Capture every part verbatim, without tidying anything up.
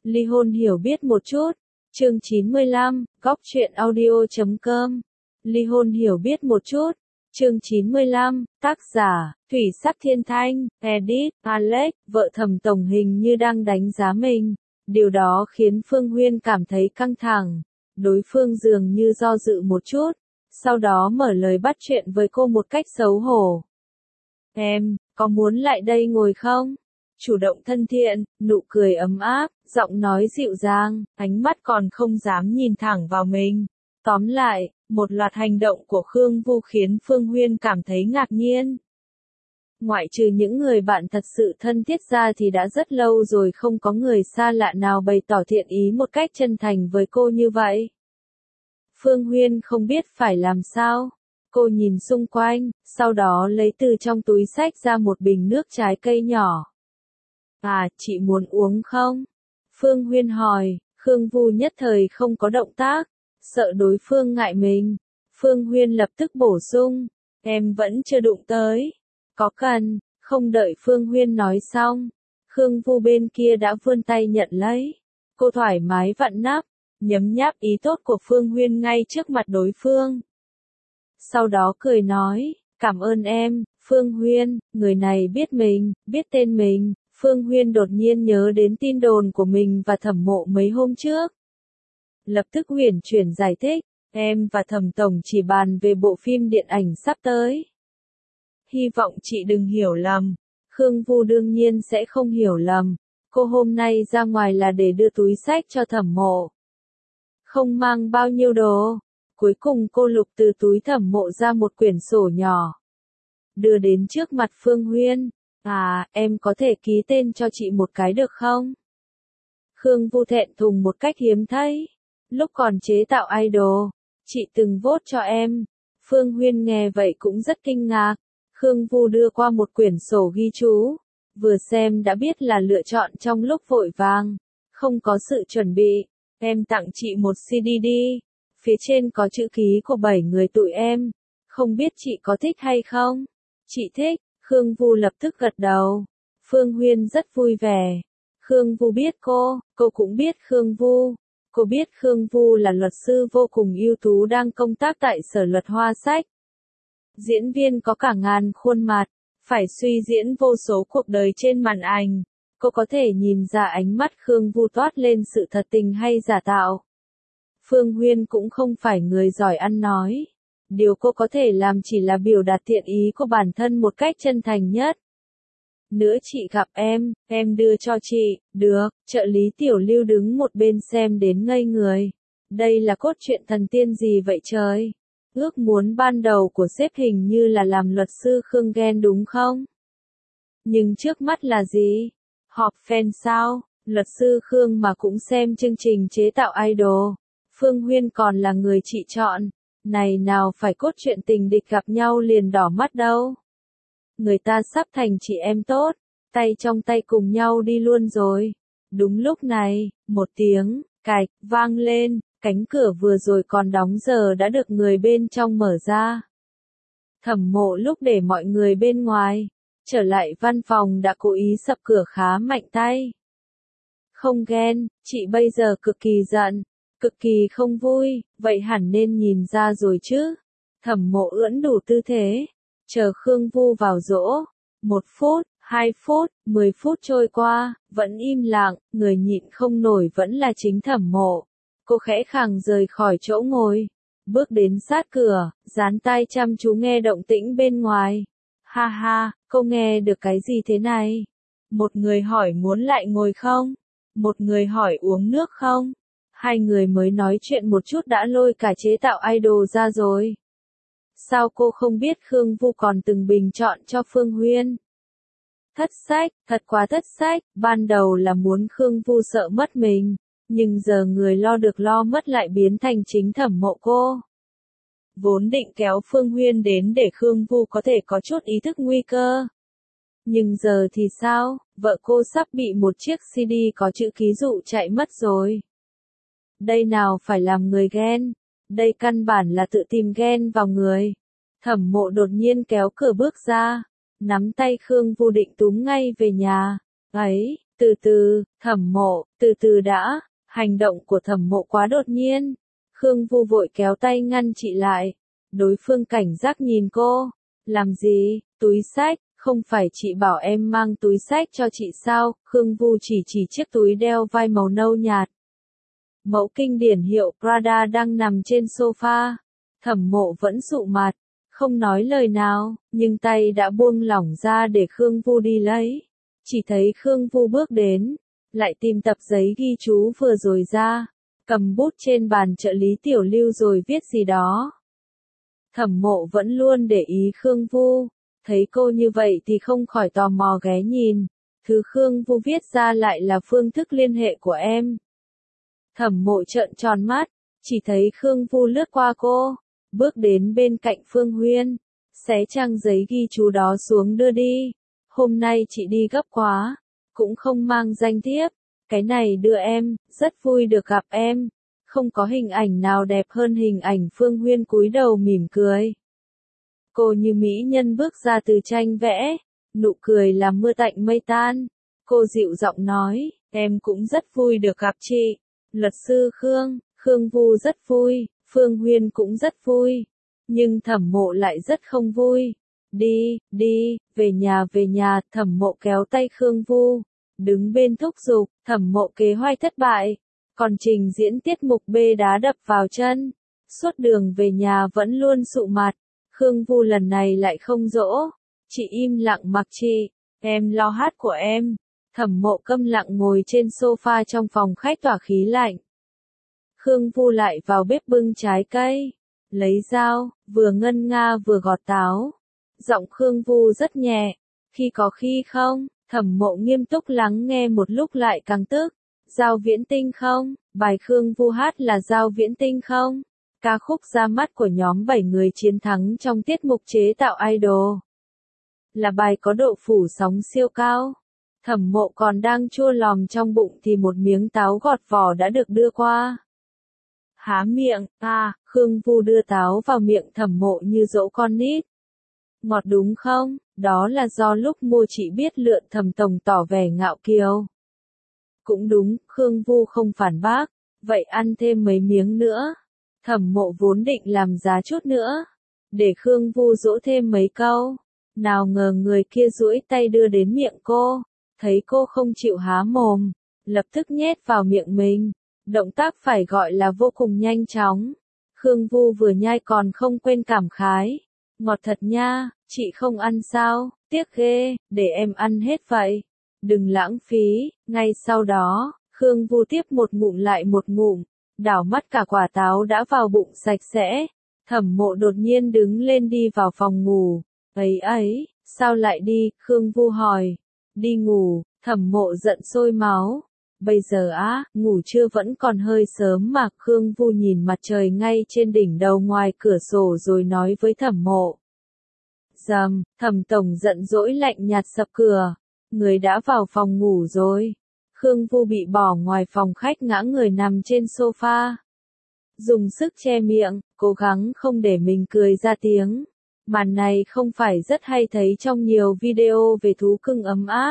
Ly hôn hiểu biết một chút. Chương chín mươi lăm, góc truyện audio chấm com. Ly hôn hiểu biết một chút. Chương chín mươi lăm, tác giả, Thủy Sắc Thiên Thanh, edit, Alex, vợ Thẩm Tổng hình như đang đánh giá mình. Điều đó khiến Phương Huyên cảm thấy căng thẳng. Đối phương dường như do dự một chút, sau đó mở lời bắt chuyện với cô một cách xấu hổ. Em, có muốn lại đây ngồi không? Chủ động thân thiện, nụ cười ấm áp, giọng nói dịu dàng, ánh mắt còn không dám nhìn thẳng vào mình. Tóm lại, một loạt hành động của Khương Vu khiến Phương Huyên cảm thấy ngạc nhiên. Ngoại trừ những người bạn thật sự thân thiết ra thì đã rất lâu rồi không có người xa lạ nào bày tỏ thiện ý một cách chân thành với cô như vậy. Phương Huyên không biết phải làm sao. Cô nhìn xung quanh, sau đó lấy từ trong túi xách ra một bình nước trái cây nhỏ. À, chị muốn uống không? Phương Huyên hỏi. Khương Vu nhất thời không có động tác, sợ đối phương ngại mình. Phương Huyên lập tức bổ sung, em vẫn chưa đụng tới. Có cần? Không đợi Phương Huyên nói xong, Khương Vu bên kia đã vươn tay nhận lấy. Cô thoải mái vặn nắp, nhấm nháp ý tốt của Phương Huyên ngay trước mặt đối phương. Sau đó cười nói, cảm ơn em, Phương Huyên, người này biết mình, biết tên mình. Phương Huyên đột nhiên nhớ đến tin đồn của mình và Thẩm Mộ mấy hôm trước. Lập tức huyền chuyển giải thích, em và Thẩm Tổng chỉ bàn về bộ phim điện ảnh sắp tới. Hy vọng chị đừng hiểu lầm. Khương Vu đương nhiên sẽ không hiểu lầm. Cô hôm nay ra ngoài là để đưa túi xách cho Thẩm Mộ. Không mang bao nhiêu đồ. Cuối cùng cô lục từ túi Thẩm Mộ ra một quyển sổ nhỏ. Đưa đến trước mặt Phương Huyên. À, em có thể ký tên cho chị một cái được không? Khương Vu thẹn thùng một cách hiếm thấy. Lúc còn chế tạo idol, chị từng vote cho em. Phương Huyên nghe vậy cũng rất kinh ngạc. Khương Vu đưa qua một quyển sổ ghi chú. Vừa xem đã biết là lựa chọn trong lúc vội vàng. Không có sự chuẩn bị. Em tặng chị một xê đê đi. Phía trên có chữ ký của bảy người tụi em. Không biết chị có thích hay không? Chị thích. Khương Vu lập tức gật đầu. Phương Huyên rất vui vẻ. Khương Vu biết cô, cô cũng biết Khương Vu. Cô biết Khương Vu là luật sư vô cùng ưu tú đang công tác tại Sở Luật Hoa Sách. Diễn viên có cả ngàn khuôn mặt, phải suy diễn vô số cuộc đời trên màn ảnh. Cô có thể nhìn ra ánh mắt Khương Vu toát lên sự thật tình hay giả tạo. Phương Huyên cũng không phải người giỏi ăn nói. Điều cô có thể làm chỉ là biểu đạt thiện ý của bản thân một cách chân thành nhất. Nữa chị gặp em, em đưa cho chị, được, trợ lý Tiểu Lưu đứng một bên xem đến ngây người. Đây là cốt truyện thần tiên gì vậy trời? Ước muốn ban đầu của sếp hình như là làm luật sư Khương Gen đúng không? Nhưng trước mắt là gì? Họp fan sao? Luật sư Khương mà cũng xem chương trình chế tạo idol. Phương Huyên còn là người chị chọn. Này nào phải cốt truyện tình địch gặp nhau liền đỏ mắt đâu. Người ta sắp thành chị em tốt, tay trong tay cùng nhau đi luôn rồi. Đúng lúc này, một tiếng, cạch, vang lên, cánh cửa vừa rồi còn đóng giờ đã được người bên trong mở ra. Thẩm Mộ lúc để mọi người bên ngoài, trở lại văn phòng đã cố ý sập cửa khá mạnh tay. Không ghen, chị bây giờ cực kỳ giận. Cực kỳ không vui, vậy hẳn nên nhìn ra rồi chứ. Thẩm Mộ ưỡn đủ tư thế, chờ Khương Vu vào dỗ. Một phút, hai phút, mười phút trôi qua, vẫn im lặng, người nhịn không nổi vẫn là chính Thẩm Mộ. Cô khẽ khàng rời khỏi chỗ ngồi, bước đến sát cửa, dán tai chăm chú nghe động tĩnh bên ngoài. Ha ha, cô nghe được cái gì thế này? Một người hỏi muốn lại ngồi không? Một người hỏi uống nước không? Hai người mới nói chuyện một chút đã lôi cả chế tạo idol ra rồi. Sao cô không biết Khương Vu còn từng bình chọn cho Phương Huyên? Thất sách, thật quá thất sách, ban đầu là muốn Khương Vu sợ mất mình, nhưng giờ người lo được lo mất lại biến thành chính Thẩm Mộ cô. Vốn định kéo Phương Huyên đến để Khương Vu có thể có chút ý thức nguy cơ. Nhưng giờ thì sao, vợ cô sắp bị một chiếc xê đê có chữ ký dụ chạy mất rồi. Đây nào phải làm người ghen, đây căn bản là tự tìm ghen vào người. Thẩm Mộ đột nhiên kéo cửa bước ra, nắm tay Khương Vu định túm ngay về nhà. Ấy, Từ từ, Thẩm Mộ, từ từ đã, hành động của Thẩm Mộ quá đột nhiên. Khương Vu vội kéo tay ngăn chị lại. Đối phương cảnh giác nhìn cô. Làm gì, túi xách, không phải chị bảo em mang túi xách cho chị sao? Khương Vu chỉ chỉ chiếc túi đeo vai màu nâu nhạt. Mẫu kinh điển hiệu Prada đang nằm trên sofa. Thẩm Mộ vẫn sụ mặt, không nói lời nào, nhưng tay đã buông lỏng ra để Khương Vu đi lấy. Chỉ thấy Khương Vu bước đến, lại tìm tập giấy ghi chú vừa rồi ra, cầm bút trên bàn trợ lý Tiểu Lưu rồi viết gì đó. Thẩm Mộ vẫn luôn để ý Khương Vu, thấy cô như vậy thì không khỏi tò mò ghé nhìn. Thứ Khương Vu viết ra lại là phương thức liên hệ của em. Thẩm Mộ trợn tròn mắt, chỉ thấy Khương Vu lướt qua cô, bước đến bên cạnh Phương Huyên, xé trang giấy ghi chú đó xuống đưa đi. Hôm nay chị đi gấp quá, cũng không mang danh thiếp, cái này đưa em, rất vui được gặp em. Không có hình ảnh nào đẹp hơn hình ảnh Phương Huyên cúi đầu mỉm cười. Cô như mỹ nhân bước ra từ tranh vẽ, nụ cười làm mưa tạnh mây tan. Cô dịu giọng nói, em cũng rất vui được gặp chị. Luật sư Khương, Khương Vu rất vui, Phương Huyên cũng rất vui. Nhưng Thẩm Mộ lại rất không vui. Đi, đi, về nhà về nhà, Thẩm Mộ kéo tay Khương Vu, đứng bên thúc giục. Thẩm Mộ kế hoạch thất bại, còn trình diễn tiết mục bê đá đập vào chân. Suốt đường về nhà vẫn luôn sụ mặt. Khương Vu lần này lại không dỗ. Chị im lặng mặc chị, em lo hát của em. Thẩm Mộ câm lặng ngồi trên sofa trong phòng khách tỏa khí lạnh. Khương Vu lại vào bếp bưng trái cây, lấy dao, vừa ngân nga vừa gọt táo. Giọng Khương Vu rất nhẹ, khi có khi không. Thẩm Mộ nghiêm túc lắng nghe một lúc lại càng tức. Giao Viễn Tinh không? Bài Khương Vu hát là Giao Viễn Tinh không? Ca khúc ra mắt của nhóm bảy người chiến thắng trong tiết mục chế tạo idol. Là bài có độ phủ sóng siêu cao. Thẩm Mộ còn đang chua lòm trong bụng thì một miếng táo gọt vỏ đã được đưa qua. Há miệng, à, Khương Vu đưa táo vào miệng Thẩm Mộ như dỗ con nít. Ngọt đúng không? Đó là do lúc mua chị biết lượn. Thẩm Tổng tỏ vẻ ngạo kiều. Cũng đúng, Khương Vu không phản bác. Vậy ăn thêm mấy miếng nữa. Thẩm Mộ vốn định làm giá chút nữa, để Khương Vu dỗ thêm mấy câu. Nào ngờ người kia duỗi tay đưa đến miệng cô, thấy cô không chịu há mồm, lập tức nhét vào miệng mình. Động tác phải gọi là vô cùng nhanh chóng. Khương Vu vừa nhai còn không quên cảm khái. Ngọt thật nha, chị không ăn sao? Tiếc ghê, để em ăn hết vậy. Đừng lãng phí. Ngay sau đó, Khương Vu tiếp một ngụm lại một ngụm, đảo mắt cả quả táo đã vào bụng sạch sẽ. Thẩm Mộ đột nhiên đứng lên đi vào phòng ngủ. Ấy ấy, sao lại đi? Khương Vu hỏi. Đi ngủ. Thẩm Mộ giận sôi máu. Bây giờ á, ngủ trưa vẫn còn hơi sớm mà. Khương Vu nhìn mặt trời ngay trên đỉnh đầu ngoài cửa sổ rồi nói với Thẩm Mộ. Dầm, Thẩm Tổng giận dỗi lạnh nhạt sập cửa. Người đã vào phòng ngủ rồi. Khương Vu bị bỏ ngoài phòng khách ngã người nằm trên sofa. Dùng sức che miệng, cố gắng không để mình cười ra tiếng. Màn này không phải rất hay thấy trong nhiều video về thú cưng ấm áp.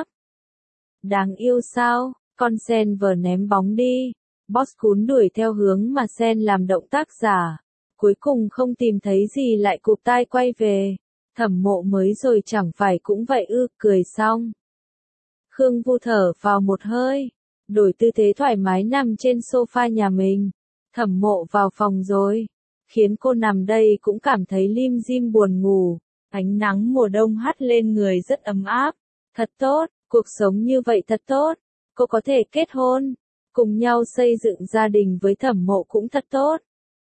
Đáng yêu sao? Con sen vừa ném bóng đi. Boss cún đuổi theo hướng mà sen làm động tác giả. Cuối cùng không tìm thấy gì lại cụp tai quay về. Thẩm Mộ mới rồi chẳng phải cũng vậy ư? Cười xong. Khương Vu thở vào một hơi, đổi tư thế thoải mái nằm trên sofa nhà mình. Thẩm Mộ vào phòng rồi, khiến cô nằm đây cũng cảm thấy lim dim buồn ngủ. Ánh nắng mùa đông hắt lên người rất ấm áp. Thật tốt, cuộc sống như vậy thật tốt. Cô có thể kết hôn, cùng nhau xây dựng gia đình với Thẩm Mộ cũng thật tốt.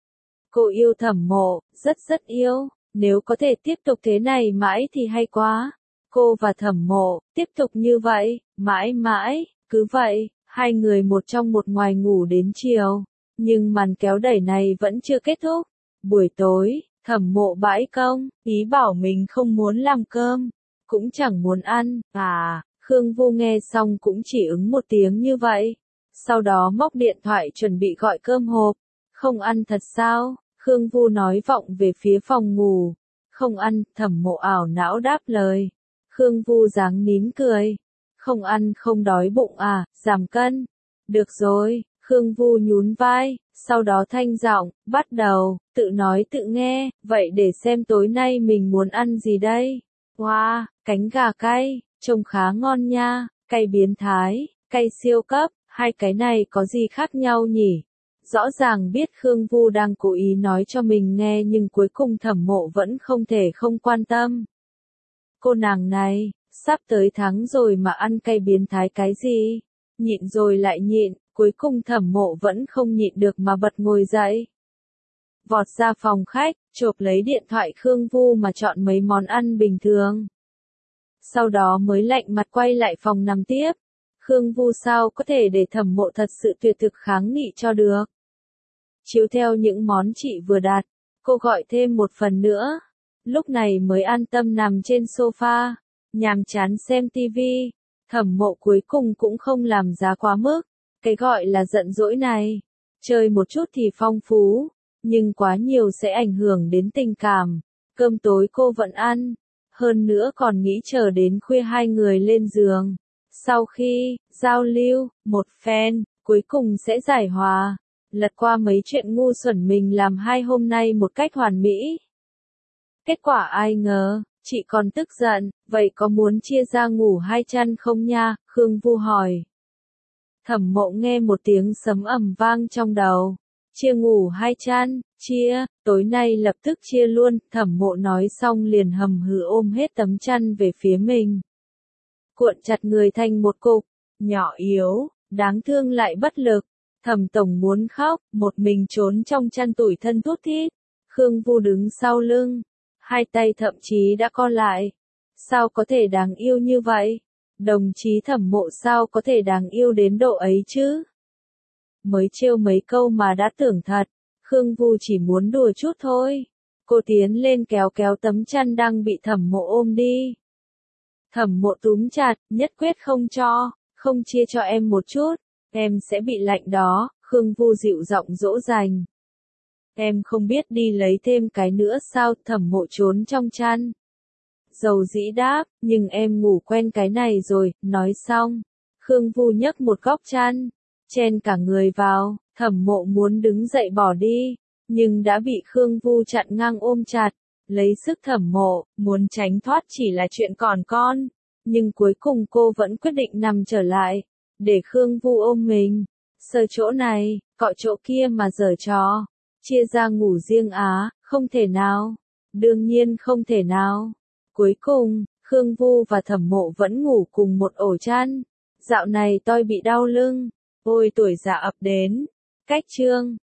Cô yêu Thẩm Mộ, rất rất yêu. Nếu có thể tiếp tục thế này mãi thì hay quá. Cô và Thẩm Mộ, tiếp tục như vậy, mãi mãi, cứ vậy, hai người một trong một ngoài ngủ đến chiều. Nhưng màn kéo đẩy này vẫn chưa kết thúc. Buổi tối, Thẩm Mộ bãi công, ý bảo mình không muốn làm cơm, cũng chẳng muốn ăn. À, Khương Vu nghe xong cũng chỉ ứng một tiếng như vậy. Sau đó móc điện thoại chuẩn bị gọi cơm hộp. Không ăn thật sao? Khương Vu nói vọng về phía phòng ngủ. Không ăn, Thẩm Mộ ảo não đáp lời. Khương Vu dáng nín cười. không ăn không đói bụng à, giảm cân. Được rồi, Khương Vu nhún vai, sau đó thanh giọng, bắt đầu, tự nói tự nghe, vậy để xem tối nay mình muốn ăn gì đây. Wow, cánh gà cay, trông khá ngon nha, cay biến thái, cay siêu cấp, hai cái này có gì khác nhau nhỉ? Rõ ràng biết Khương Vu đang cố ý nói cho mình nghe nhưng cuối cùng Thẩm Mộ vẫn không thể không quan tâm. Cô nàng này, sắp tới tháng rồi mà ăn cay biến thái cái gì? Nhịn rồi lại nhịn, cuối cùng Thẩm Mộ vẫn không nhịn được mà bật ngồi dậy. Vọt ra phòng khách, chộp lấy điện thoại Khương Vu mà chọn mấy món ăn bình thường. Sau đó mới lạnh mặt quay lại phòng nằm tiếp. Khương Vu sao có thể để Thẩm Mộ thật sự tuyệt thực kháng nghị cho được. Chiếu theo những món chị vừa đặt, cô gọi thêm một phần nữa. Lúc này mới an tâm nằm trên sofa, nhàm chán xem tivi. Thẩm Mộ cuối cùng cũng không làm giá quá mức. Cái gọi là giận dỗi này, chơi một chút thì phong phú, nhưng quá nhiều sẽ ảnh hưởng đến tình cảm. Cơm tối cô vẫn ăn, hơn nữa còn nghĩ chờ đến khuya hai người lên giường. Sau khi giao lưu một phen, cuối cùng sẽ giải hòa, lật qua mấy chuyện ngu xuẩn mình làm hai hôm nay một cách hoàn mỹ. Kết quả ai ngờ, chị còn tức giận, vậy có muốn chia ra ngủ hai chăn không nha? Khương Vu hỏi. Thẩm Mộ nghe một tiếng sấm ầm vang trong đầu. Chia ngủ hai chăn, chia, tối nay lập tức chia luôn. Thẩm Mộ nói xong liền hầm hừ ôm hết tấm chăn về phía mình. Cuộn chặt người thành một cục, nhỏ yếu, đáng thương lại bất lực. Thẩm Tổng muốn khóc, một mình trốn trong chăn tủi thân thút thít. Khương Vu đứng sau lưng, hai tay thậm chí đã co lại. Sao có thể đáng yêu như vậy? Đồng chí Thẩm Mộ sao có thể đáng yêu đến độ ấy chứ? Mới trêu mấy câu mà đã tưởng thật. Khương Vu chỉ muốn đùa chút thôi. Cô tiến lên kéo kéo tấm chăn đang bị Thẩm Mộ ôm đi. Thẩm Mộ túm chặt, nhất quyết không cho, không chia cho em một chút, em sẽ bị lạnh đó. Khương Vu dịu giọng dỗ dành. Em không biết đi lấy thêm cái nữa sao? Thẩm Mộ trốn trong chăn. Dầu dĩ đáp, nhưng em ngủ quen cái này rồi. Nói xong, Khương Vu nhấc một góc chăn, chen cả người vào. Thẩm Mộ muốn đứng dậy bỏ đi, nhưng đã bị Khương Vu chặn ngang ôm chặt. Lấy sức Thẩm Mộ, muốn tránh thoát chỉ là chuyện còn con, nhưng cuối cùng cô vẫn quyết định nằm trở lại, để Khương Vu ôm mình. Sờ chỗ này, cọ chỗ kia mà giở trò. Chia ra ngủ riêng á, không thể nào. Đương nhiên không thể nào. Cuối cùng, Khương Vu và Thẩm Mộ vẫn ngủ cùng một ổ chăn. Dạo này tôi bị đau lưng. Ôi tuổi già ập đến. Cách chương